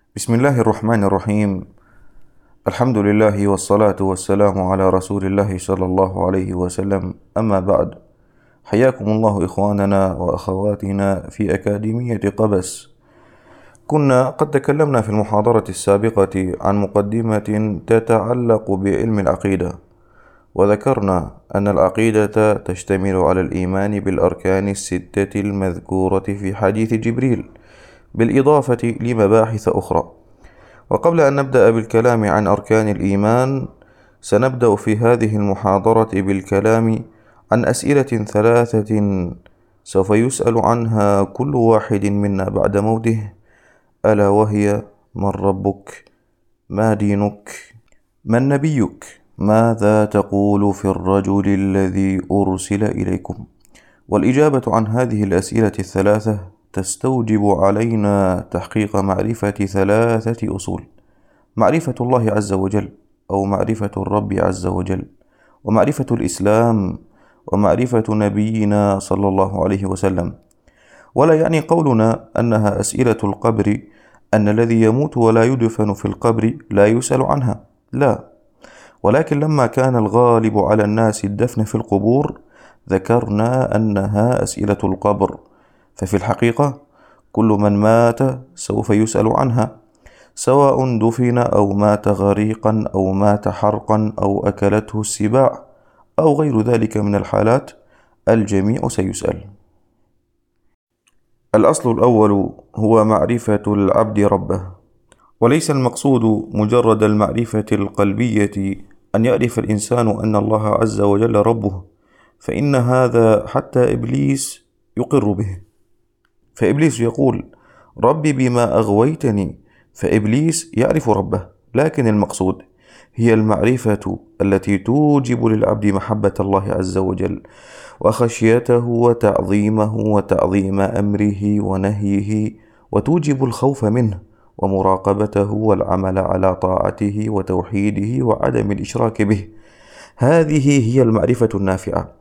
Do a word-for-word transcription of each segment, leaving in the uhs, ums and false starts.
بسم الله الرحمن الرحيم. الحمد لله والصلاة والسلام على رسول الله صلى الله عليه وسلم، أما بعد. حياكم الله إخواننا وأخواتنا في أكاديمية قبس. كنا قد تكلمنا في المحاضرة السابقة عن مقدمة تتعلق بعلم العقيدة، وذكرنا أن العقيدة تشتمل على الإيمان بالأركان الستة المذكورة في حديث جبريل، بالإضافة لمباحث أخرى. وقبل أن نبدأ بالكلام عن أركان الإيمان، سنبدأ في هذه المحاضرة بالكلام عن أسئلة ثلاثة سوف يسأل عنها كل واحد منا بعد موته، ألا وهي: من ربك؟ ما دينك؟ من نبيك؟ ماذا تقول في الرجل الذي أرسل إليكم؟ والإجابة عن هذه الأسئلة الثلاثة تستوجب علينا تحقيق معرفة ثلاثة أصول: معرفة الله عز وجل، أو معرفة الرب عز وجل، ومعرفة الإسلام، ومعرفة نبينا صلى الله عليه وسلم. ولا يعني قولنا أنها أسئلة القبر أن الذي يموت ولا يدفن في القبر لا يسأل عنها، لا، ولكن لما كان الغالب على الناس الدفن في القبور ذكرنا أنها أسئلة القبر. ففي الحقيقة كل من مات سوف يسأل عنها، سواء دفن أو مات غريقا أو مات حرقا أو أكلته السباع أو غير ذلك من الحالات، الجميع سيسأل. الأصل الأول هو معرفة العبد ربه، وليس المقصود مجرد المعرفة القلبية أن يعرف الإنسان أن الله عز وجل ربه، فإن هذا حتى إبليس يقر به. فإبليس يقول: ربي بما أغويتني، فإبليس يعرف ربه، لكن المقصود هي المعرفة التي توجب للعبد محبة الله عز وجل وخشيته وتعظيمه وتعظيم أمره ونهيه، وتوجب الخوف منه ومراقبته والعمل على طاعته وتوحيده وعدم الإشراك به. هذه هي المعرفة النافعة،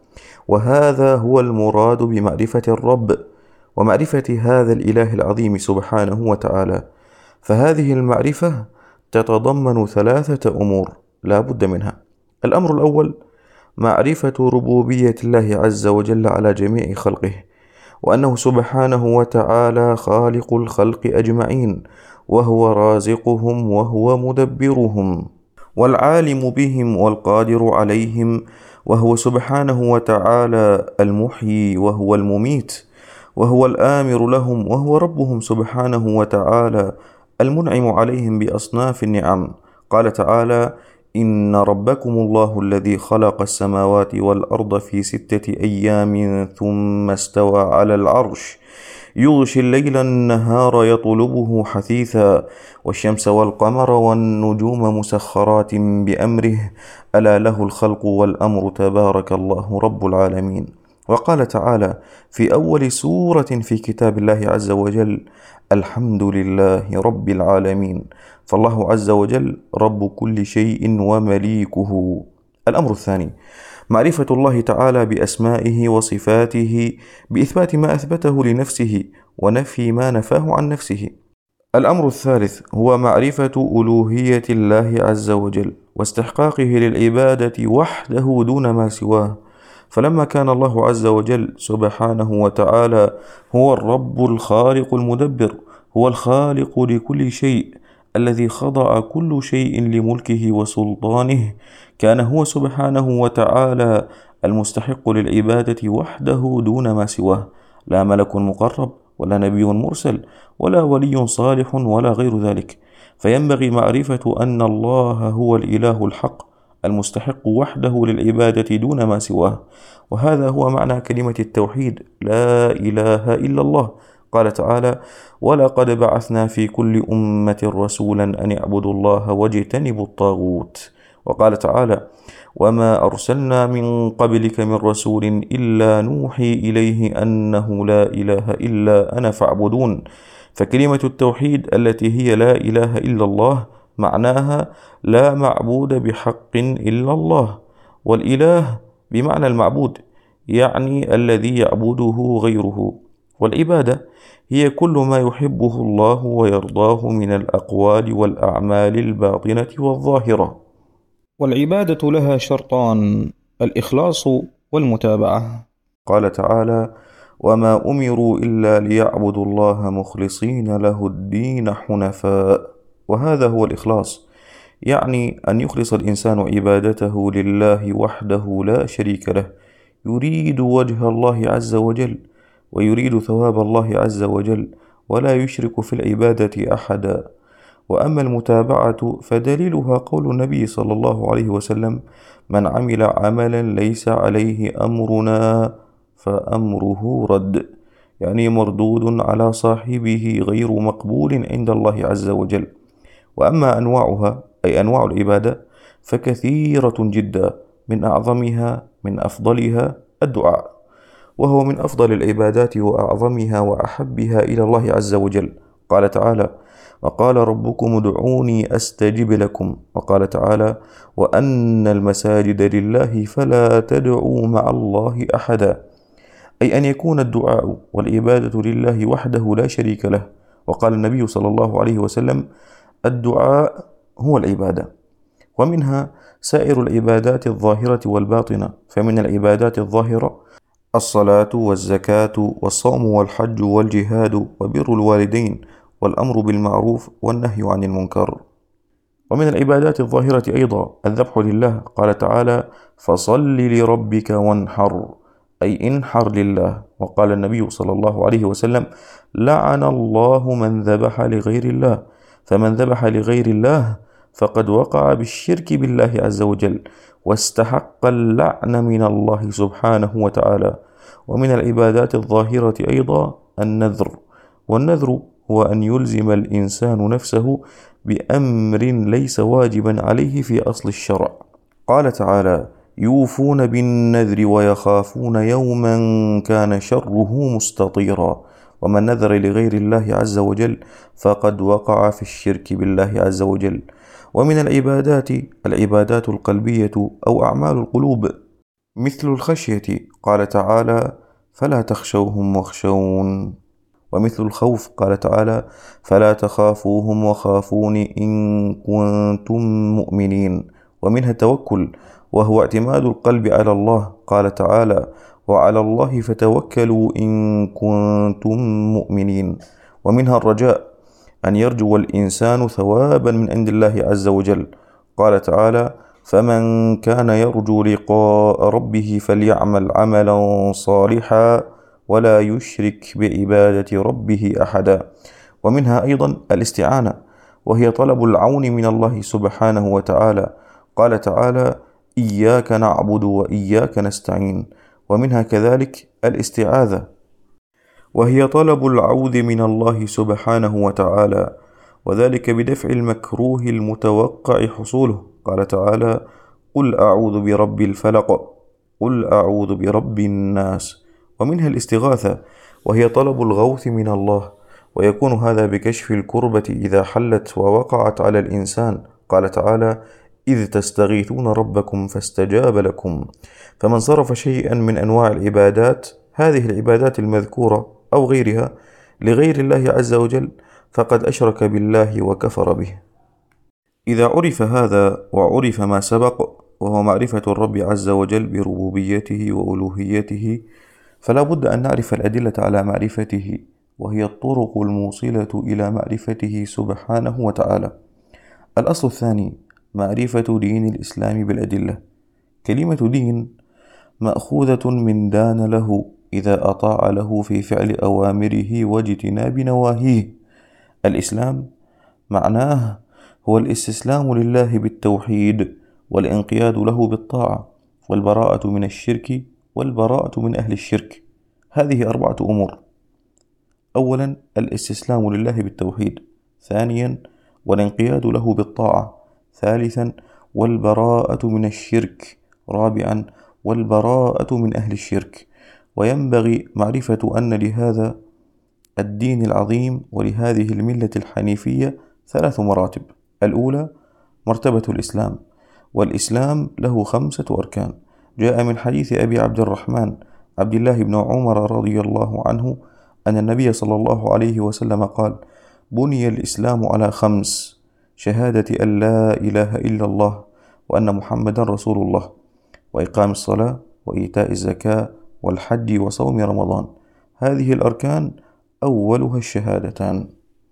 وهذا هو المراد بمعرفة الرب ومعرفة هذا الإله العظيم سبحانه وتعالى. فهذه المعرفة تتضمن ثلاثة أمور لا بد منها. الأمر الأول: معرفة ربوبية الله عز وجل على جميع خلقه، وأنه سبحانه وتعالى خالق الخلق أجمعين، وهو رازقهم وهو مدبرهم والعالم بهم والقادر عليهم، وهو سبحانه وتعالى المحيي وهو المميت، وهو الآمر لهم، وهو ربهم سبحانه وتعالى المنعم عليهم بأصناف النعم. قال تعالى: إن ربكم الله الذي خلق السماوات والأرض في ستة أيام ثم استوى على العرش يغشي الليل النهار يطلبه حثيثا والشمس والقمر والنجوم مسخرات بأمره ألا له الخلق والأمر تبارك الله رب العالمين. وقال تعالى في أول سورة في كتاب الله عز وجل: الحمد لله رب العالمين. فالله عز وجل رب كل شيء ومليكه. الأمر الثاني: معرفة الله تعالى بأسمائه وصفاته بإثبات ما أثبته لنفسه ونفي ما نفاه عن نفسه. الأمر الثالث هو معرفة ألوهية الله عز وجل واستحقاقه للعبادة وحده دون ما سواه. فلما كان الله عز وجل سبحانه وتعالى هو الرب الخالق المدبر، هو الخالق لكل شيء الذي خضع كل شيء لملكه وسلطانه، كان هو سبحانه وتعالى المستحق للعبادة وحده دون ما سواه، لا ملك مقرب ولا نبي مرسل ولا ولي صالح ولا غير ذلك. فينبغي معرفة أن الله هو الإله الحق المستحق وحده للعبادة دون ما سواه، وهذا هو معنى كلمة التوحيد: لا إله إلا الله. قال تعالى: ولقد بعثنا في كل أمة رسولا أن اعبدوا الله واجتنبوا الطاغوت. وقال تعالى: وما أرسلنا من قبلك من رسول إلا نوحي إليه أنه لا إله إلا أنا فاعبدون. فكلمة التوحيد التي هي لا إله إلا الله معناها لا معبود بحق إلا الله، والإله بمعنى المعبود، يعني الذي يعبده غيره. والعبادة هي كل ما يحبه الله ويرضاه من الأقوال والأعمال الباطنة والظاهرة. والعبادة لها شرطان: الإخلاص والمتابعة. قال تعالى: وما أمروا إلا ليعبدوا الله مخلصين له الدين حنفاء. وهذا هو الإخلاص، يعني أن يخلص الإنسان عبادته لله وحده لا شريك له، يريد وجه الله عز وجل ويريد ثواب الله عز وجل، ولا يشرك في العبادة أحدا. وأما المتابعة فدليلها قول النبي صلى الله عليه وسلم: من عمل عملا ليس عليه أمرنا فأمره رد، يعني مردود على صاحبه غير مقبول عند الله عز وجل. وأما أنواعها أي أنواع العبادة فكثيرة جدا، من أعظمها من أفضلها الدعاء، وهو من أفضل العبادات وأعظمها وأحبها إلى الله عز وجل. قال تعالى: وقال ربكم ادعوني أستجب لكم. وقال تعالى: وأن المساجد لله فلا تدعوا مع الله أحدا، أي أن يكون الدعاء والعبادة لله وحده لا شريك له. وقال النبي صلى الله عليه وسلم: الدعاء هو العبادة. ومنها سائر العبادات الظاهرة والباطنة، فمن العبادات الظاهرة الصلاة والزكاة والصوم والحج والجهاد وبر الوالدين والأمر بالمعروف والنهي عن المنكر. ومن العبادات الظاهرة أيضا الذبح لله. قال تعالى: فصل لربك وانحر، أي انحر لله. وقال النبي صلى الله عليه وسلم: لعن الله من ذبح لغير الله، فمن ذبح لغير الله فقد وقع بالشرك بالله عز وجل واستحق اللعن من الله سبحانه وتعالى. ومن العبادات الظاهرة أيضا النذر. والنذر هو أن يلزم الإنسان نفسه بأمر ليس واجبا عليه في أصل الشرع. قال تعالى: يوفون بالنذر ويخافون يوما كان شره مستطيرا. ومن نذر لغير الله عز وجل فقد وقع في الشرك بالله عز وجل. ومن العبادات العبادات القلبية أو أعمال القلوب، مثل الخشية. قال تعالى: فلا تخشوهم واخشون. ومثل الخوف. قال تعالى: فلا تخافوهم وخافون إن كنتم مؤمنين. ومنها التوكل، وهو اعتماد القلب على الله. قال تعالى: وعلى الله فتوكلوا إن كنتم مؤمنين. ومنها الرجاء، أن يرجو الإنسان ثوابا من عند الله عز وجل. قال تعالى: فمن كان يرجو لقاء ربه فليعمل عملا صالحا ولا يشرك بعبادة ربه أحدا. ومنها أيضا الاستعانة، وهي طلب العون من الله سبحانه وتعالى. قال تعالى: إياك نعبد وإياك نستعين. ومنها كذلك الاستعاذة، وهي طلب العوذ من الله سبحانه وتعالى، وذلك بدفع المكروه المتوقع حصوله. قال تعالى: قل أعوذ برب الفلق، قل أعوذ برب الناس. ومنها الاستغاثة، وهي طلب الغوث من الله، ويكون هذا بكشف الكربة إذا حلت ووقعت على الإنسان. قال تعالى: إذ تستغيثون ربكم فاستجاب لكم. فمن صرف شيئا من أنواع العبادات، هذه العبادات المذكورة أو غيرها، لغير الله عز وجل فقد أشرك بالله وكفر به. إذا عرف هذا وعرف ما سبق، وهو معرفة الرب عز وجل بربوبيته وألوهيته، فلا بد أن نعرف الأدلة على معرفته، وهي الطرق الموصلة إلى معرفته سبحانه وتعالى. الأصل الثاني معرفة دين الإسلام بالأدلة. كلمة دين مأخوذة من دان له، إذا أطاع له في فعل أوامره واجتناب نواهيه. الإسلام معناه هو الاستسلام لله بالتوحيد، والانقياد له بالطاعة، والبراءة من الشرك، والبراءة من أهل الشرك. هذه أربعة أمور: أولا الاستسلام لله بالتوحيد، ثانيا والانقياد له بالطاعة، ثالثا والبراءة من الشرك، رابعا والبراءة من أهل الشرك. وينبغي معرفة أن لهذا الدين العظيم ولهذه الملة الحنيفية ثلاث مراتب. الأولى مرتبة الإسلام، والإسلام له خمسة أركان. جاء من حديث أبي عبد الرحمن عبد الله بن عمر رضي الله عنه أن النبي صلى الله عليه وسلم قال: بني الإسلام على خمس: شهادة أن لا إله إلا الله وأن محمدا رسول الله، وإقام الصلاة، وإيتاء الزكاة، والحج، وصوم رمضان. هذه الأركان أولها الشهادتان.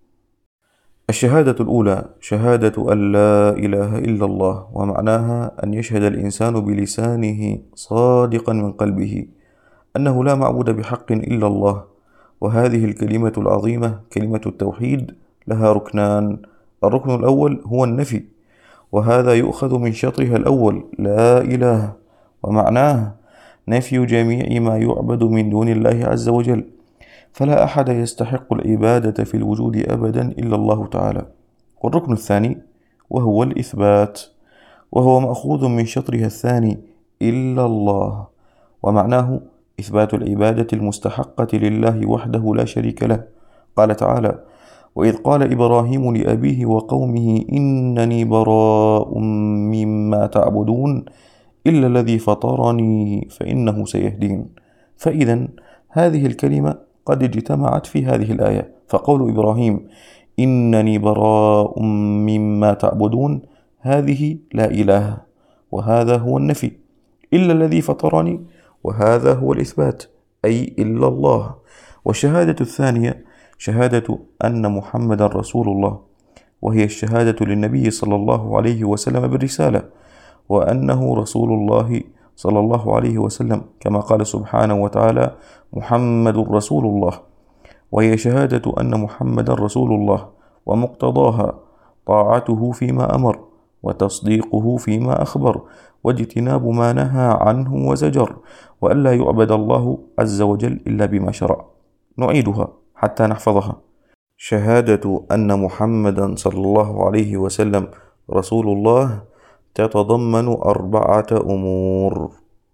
الشهادة الأولى شهادة أن لا إله إلا الله، ومعناها أن يشهد الإنسان بلسانه صادقا من قلبه أنه لا معبود بحق إلا الله. وهذه الكلمة العظيمة كلمة التوحيد لها ركنان: الركن الأول هو النفي، وهذا يؤخذ من شطرها الأول لا إله، ومعناه نفي جميع ما يعبد من دون الله عز وجل، فلا أحد يستحق العبادة في الوجود أبدا إلا الله تعالى. والركن الثاني وهو الإثبات، وهو مأخوذ من شطرها الثاني إلا الله، ومعناه إثبات العبادة المستحقة لله وحده لا شريك له. قال تعالى: وإذ قال إبراهيم لأبيه وقومه إنني براء مما تعبدون إلا الذي فطرني فإنه سيهدين. فإذا هذه الكلمة قد اجتمعت في هذه الآية، فقول إبراهيم إنني براء مما تعبدون هذه لا إله، وهذا هو النفي، إلا الذي فطرني، وهذا هو الإثبات، أي إلا الله. والشهادة الثانية شهادة أن محمدا رسول الله، وهي الشهادة للنبي صلى الله عليه وسلم بالرسالة، وأنه رسول الله صلى الله عليه وسلم، كما قال سبحانه وتعالى: محمد رسول الله. وهي شهادة أن محمدا رسول الله، ومقتضاها طاعته فيما أمر، وتصديقه فيما أخبر، واجتناب ما نهى عنه وزجر، وألا يعبد الله عز وجل إلا بما شرع. نعيدها حتى نحفظها: شهادة أن محمدا صلى الله عليه وسلم رسول الله تتضمن أربعة أمور: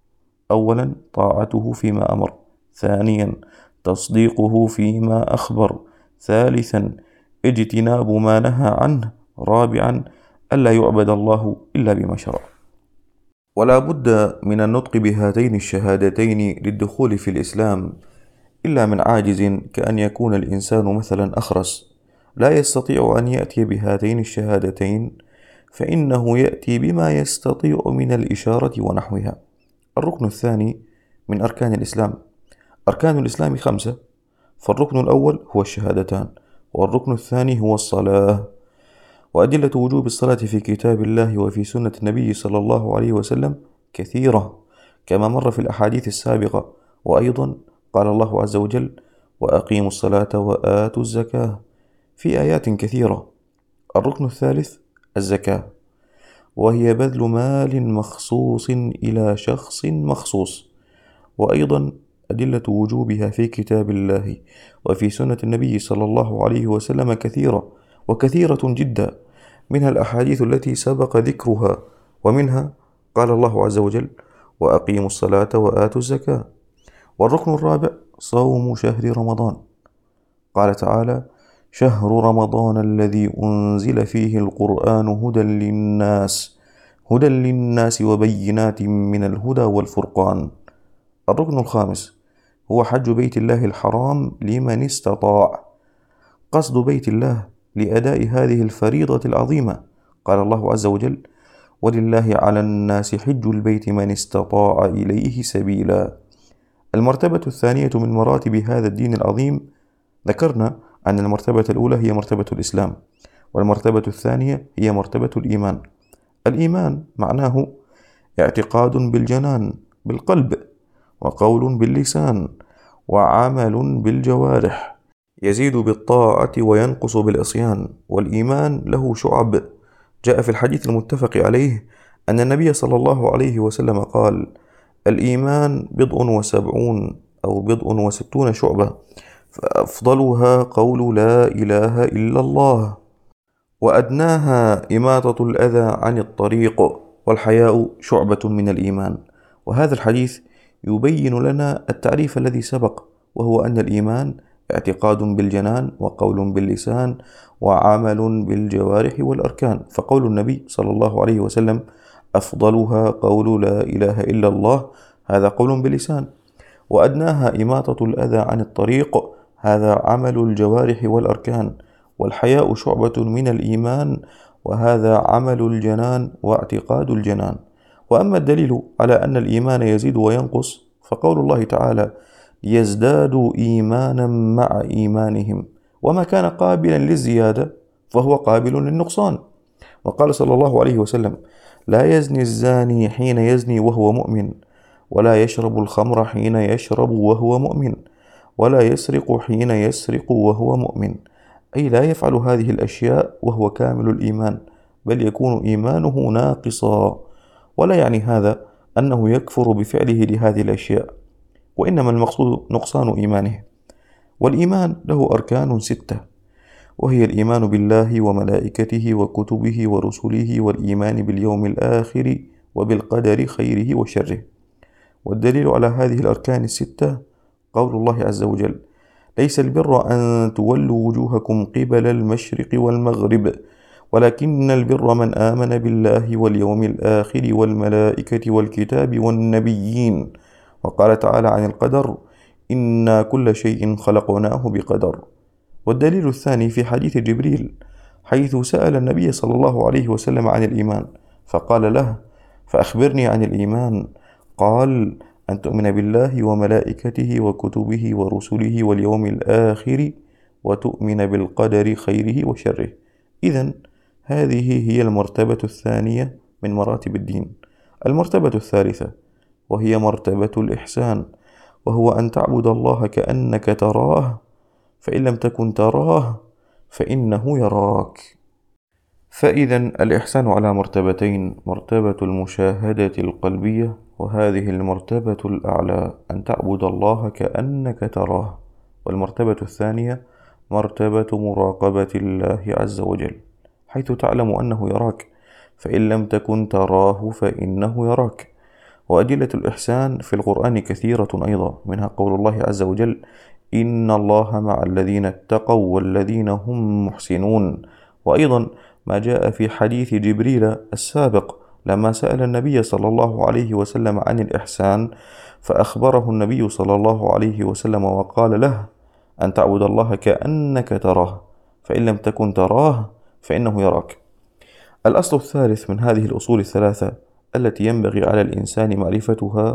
أولا طاعته فيما أمر، ثانيا تصديقه فيما أخبر، ثالثا اجتناب ما نهى عنه، رابعا ألا يعبد الله إلا بما شرع. ولا بد من النطق بهاتين الشهادتين للدخول في الإسلام، إلا من عاجز كأن يكون الإنسان مثلا أخرس لا يستطيع أن يأتي بهاتين الشهادتين، فإنه يأتي بما يستطيع من الإشارة ونحوها. الركن الثاني من أركان الإسلام. أركان الإسلام خمسة، فالركن الأول هو الشهادتان، والركن الثاني هو الصلاة. وأدلة وجوب الصلاة في كتاب الله وفي سنة النبي صلى الله عليه وسلم كثيرة، كما مر في الأحاديث السابقة. وأيضا قال الله عز وجل: وأقيموا الصلاة وآتوا الزكاة، في آيات كثيرة. الركن الثالث الزكاة، وهي بذل مال مخصوص إلى شخص مخصوص. وأيضا أدلة وجوبها في كتاب الله وفي سنة النبي صلى الله عليه وسلم كثيرة، وكثيرة جدا، منها الأحاديث التي سبق ذكرها، ومنها قال الله عز وجل: وأقيموا الصلاة وآتوا الزكاة. والركن الرابع صوم شهر رمضان، قال تعالى: شهر رمضان الذي أنزل فيه القرآن هدى للناس هدى للناس وبينات من الهدى والفرقان. الركن الخامس هو حج بيت الله الحرام لمن استطاع، قصد بيت الله لأداء هذه الفريضة العظيمة. قال الله عز وجل: ولله على الناس حج البيت من استطاع إليه سبيلا. المرتبة الثانية من مراتب هذا الدين العظيم، ذكرنا أن المرتبة الأولى هي مرتبة الإسلام، والمرتبة الثانية هي مرتبة الإيمان. الإيمان معناه اعتقاد بالجنان بالقلب، وقول باللسان، وعمل بالجوارح، يزيد بالطاعة وينقص بالعصيان. والإيمان له شعب. جاء في الحديث المتفق عليه أن النبي صلى الله عليه وسلم قال: الإيمان بضع وسبعون أو بضع وستون شعبة، فأفضلها قول لا إله إلا الله، وأدناها إماطة الأذى عن الطريق، والحياء شعبة من الإيمان. وهذا الحديث يبين لنا التعريف الذي سبق، وهو أن الإيمان اعتقاد بالجنان، وقول باللسان، وعمل بالجوارح والأركان. فقول النبي صلى الله عليه وسلم: أفضلها قول لا إله إلا الله، هذا قول باللسان. وأدناها إماطة الأذى عن الطريق، هذا عمل الجوارح والأركان، والحياء شعبة من الإيمان، وهذا عمل الجنان واعتقاد الجنان. وأما الدليل على أن الإيمان يزيد وينقص فقول الله تعالى: ليزدادوا إيمانا مع إيمانهم، وما كان قابلا للزيادة فهو قابل للنقصان. وقال صلى الله عليه وسلم: لا يزني الزاني حين يزني وهو مؤمن، ولا يشرب الخمر حين يشرب وهو مؤمن، ولا يسرق حين يسرق وهو مؤمن، أي لا يفعل هذه الأشياء وهو كامل الإيمان، بل يكون إيمانه ناقصا. ولا يعني هذا أنه يكفر بفعله لهذه الأشياء، وإنما المقصود نقصان إيمانه. والإيمان له أركان ستة، وهي الإيمان بالله وملائكته وكتبه ورسله، والإيمان باليوم الآخر، وبالقدر خيره وشره. والدليل على هذه الأركان الستة قول الله عز وجل: ليس البر أن تولوا وجوهكم قبل المشرق والمغرب، ولكن البر من آمن بالله واليوم الآخر والملائكة والكتاب والنبيين. وقال تعالى عن القدر: إنا كل شيء خلقناه بقدر. والدليل الثاني في حديث جبريل، حيث سأل النبي صلى الله عليه وسلم عن الإيمان، فقال له: فأخبرني عن الإيمان. قال: أن تؤمن بالله وملائكته وكتبه ورسله واليوم الآخر، وتؤمن بالقدر خيره وشره. إذن هذه هي المرتبة الثانية من مراتب الدين. المرتبة الثالثة وهي مرتبة الإحسان، وهو أن تعبد الله كأنك تراه، فإن لم تكن تراه فإنه يراك. فإذا الإحسان على مرتبتين: مرتبة المشاهدة القلبية، وهذه المرتبة الأعلى أن تعبد الله كأنك تراه، والمرتبة الثانية مرتبة مراقبة الله عز وجل، حيث تعلم أنه يراك، فإن لم تكن تراه فإنه يراك. وأدلة الإحسان في القرآن كثيرة أيضا، منها قول الله عز وجل: إن الله مع الذين اتقوا والذين هم محسنون. وأيضا ما جاء في حديث جبريل السابق لما سأل النبي صلى الله عليه وسلم عن الإحسان، فأخبره النبي صلى الله عليه وسلم وقال له: أن تعبد الله كأنك تراه، فإن لم تكن تراه فإنه يراك. الأصل الثالث من هذه الأصول الثلاثة التي ينبغي على الإنسان معرفتها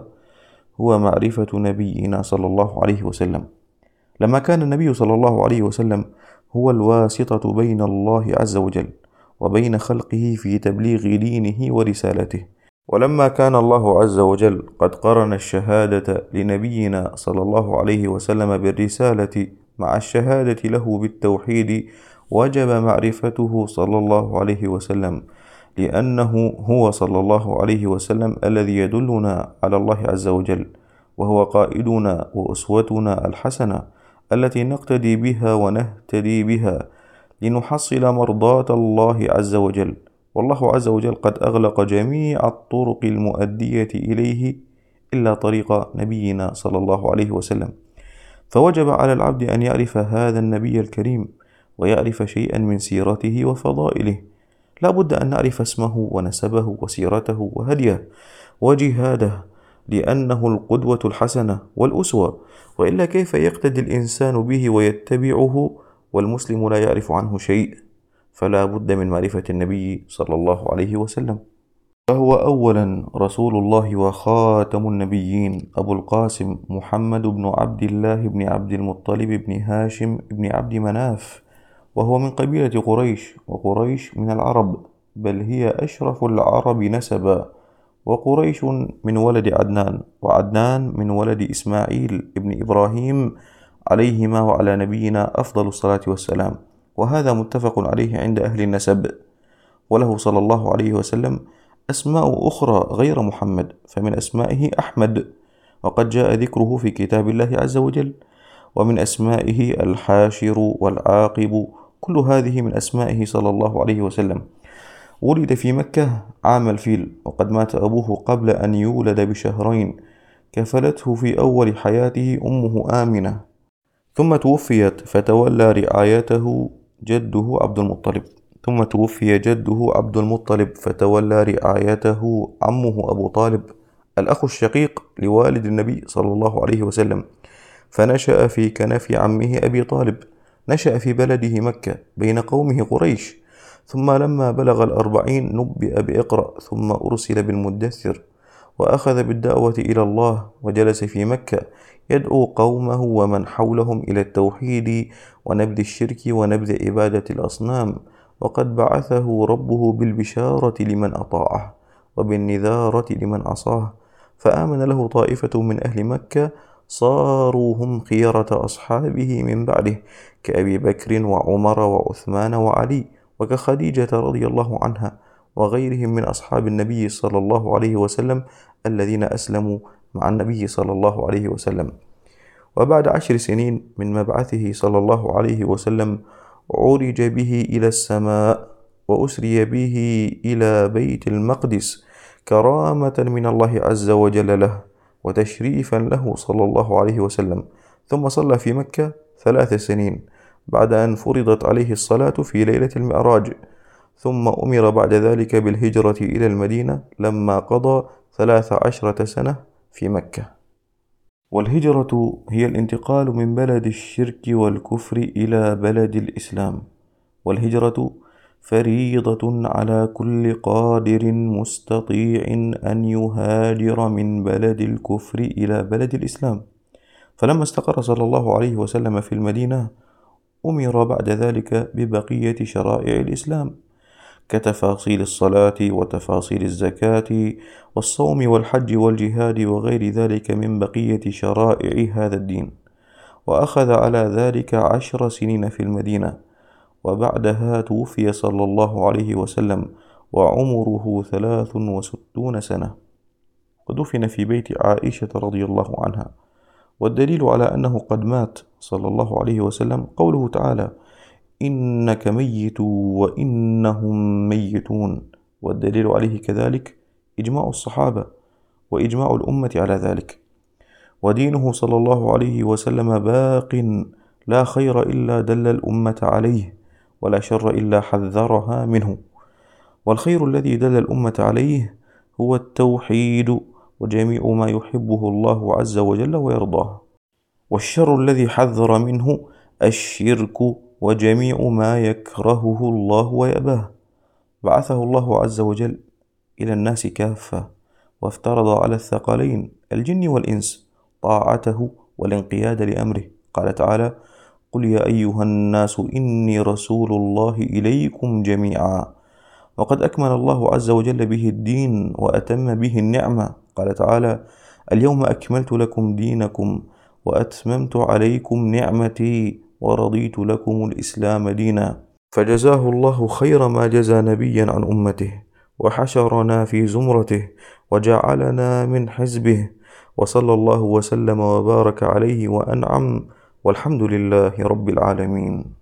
هو معرفة نبينا صلى الله عليه وسلم، لما كان النبي صلى الله عليه وسلم هو الواسطة بين الله عز وجل وبين خلقه في تبليغ دينه ورسالته. ولما كان الله عز وجل قد قرن الشهادة لنبينا صلى الله عليه وسلم بالرسالة مع الشهادة له بالتوحيد، وجب معرفته صلى الله عليه وسلم، لأنه هو صلى الله عليه وسلم الذي يدلنا على الله عز وجل، وهو قائدنا وأسوتنا الحسنة التي نقتدي بها ونهتدي بها لنحصل مرضاة الله عز وجل. والله عز وجل قد أغلق جميع الطرق المؤدية إليه إلا طريق نبينا صلى الله عليه وسلم، فوجب على العبد أن يعرف هذا النبي الكريم ويعرف شيئا من سيرته وفضائله. لا بد أن نعرف اسمه ونسبه وسيرته وهديه وجهاده، لأنه القدوة الحسنة والأسوة، وإلا كيف يقتدي الإنسان به ويتبعه والمسلم لا يعرف عنه شيء؟ فلا بد من معرفة النبي صلى الله عليه وسلم. فهو أولا رسول الله وخاتم النبيين، أبو القاسم محمد بن عبد الله بن عبد المطلب بن هاشم بن عبد مناف، وهو من قبيلة قريش، وقريش من العرب، بل هي أشرف العرب نسبا. وقريش من ولد عدنان، وعدنان من ولد إسماعيل ابن إبراهيم عليهما وعلى نبينا أفضل الصلاة والسلام، وهذا متفق عليه عند أهل النسب. وله صلى الله عليه وسلم أسماء أخرى غير محمد، فمن أسمائه أحمد، وقد جاء ذكره في كتاب الله عز وجل. ومن أسمائه الحاشر والعاقب، كل هذه من أسمائه صلى الله عليه وسلم. ولد في مكة عام الفيل، وقد مات أبوه قبل أن يولد بشهرين، كفلته في أول حياته أمه آمنة، ثم توفيت فتولى رعايته جده عبد المطلب، ثم توفي جده عبد المطلب فتولى رعايته عمه أبو طالب الأخ الشقيق لوالد النبي صلى الله عليه وسلم، فنشأ في كنف عمه أبي طالب. نشأ في بلده مكة بين قومه قريش، ثم لما بلغ الأربعين نبئ بإقرأ، ثم أرسل بالمدثر، وأخذ بالدعوة إلى الله، وجلس في مكة يدعو قومه ومن حولهم إلى التوحيد ونبذ الشرك ونبذ عبادة الأصنام، وقد بعثه ربه بالبشارة لمن أطاعه وبالنذارة لمن عصاه، فآمن له طائفة من أهل مكة صاروا هم خيرة أصحابه من بعده، كأبي بكر وعمر وعثمان وعلي، وكخديجة رضي الله عنها، وغيرهم من أصحاب النبي صلى الله عليه وسلم الذين أسلموا مع النبي صلى الله عليه وسلم. وبعد عشر سنين من مبعثه صلى الله عليه وسلم عرج به إلى السماء، وأسري به إلى بيت المقدس كرامة من الله عز وجل له، وتشريفا له صلى الله عليه وسلم. ثم صلى في مكة ثلاث سنين بعد أن فرضت عليه الصلاة في ليلة المعراج، ثم أمر بعد ذلك بالهجرة إلى المدينة لما قضى ثلاث عشرة سنة في مكة. والهجرة هي الانتقال من بلد الشرك والكفر إلى بلد الإسلام، والهجرة فريضة على كل قادر مستطيع أن يهاجر من بلد الكفر إلى بلد الإسلام. فلما استقر صلى الله عليه وسلم في المدينة أمر بعد ذلك ببقية شرائع الإسلام، كتفاصيل الصلاة وتفاصيل الزكاة والصوم والحج والجهاد وغير ذلك من بقية شرائع هذا الدين. وأخذ على ذلك عشر سنين في المدينة، وبعدها توفي صلى الله عليه وسلم وعمره ثلاث وستون سنة، ودفن في بيت عائشة رضي الله عنها. والدليل على أنه قد مات صلى الله عليه وسلم قوله تعالى: إنك ميت وإنهم ميتون. والدليل عليه كذلك إجماع الصحابة وإجماع الأمة على ذلك. ودينه صلى الله عليه وسلم باق، لا خير إلا دل الأمة عليه، ولا شر إلا حذرها منه. والخير الذي دل الأمة عليه هو التوحيد وجميع ما يحبه الله عز وجل ويرضاه، والشر الذي حذر منه الشرك وجميع ما يكرهه الله ويأباه. بعثه الله عز وجل إلى الناس كافة، وافترض على الثقلين الجن والإنس طاعته والانقياد لأمره. قال تعالى: قل يا أيها الناس إني رسول الله إليكم جميعا. وقد أكمل الله عز وجل به الدين وأتم به النعمة. قال تعالى: اليوم أكملت لكم دينكم وأتممت عليكم نعمتي ورضيت لكم الإسلام دينا. فجزاه الله خير ما جزى نبيا عن أمته، وحشرنا في زمرته، وجعلنا من حزبه، وصلى الله وسلم وبارك عليه وأنعم، والحمد لله رب العالمين.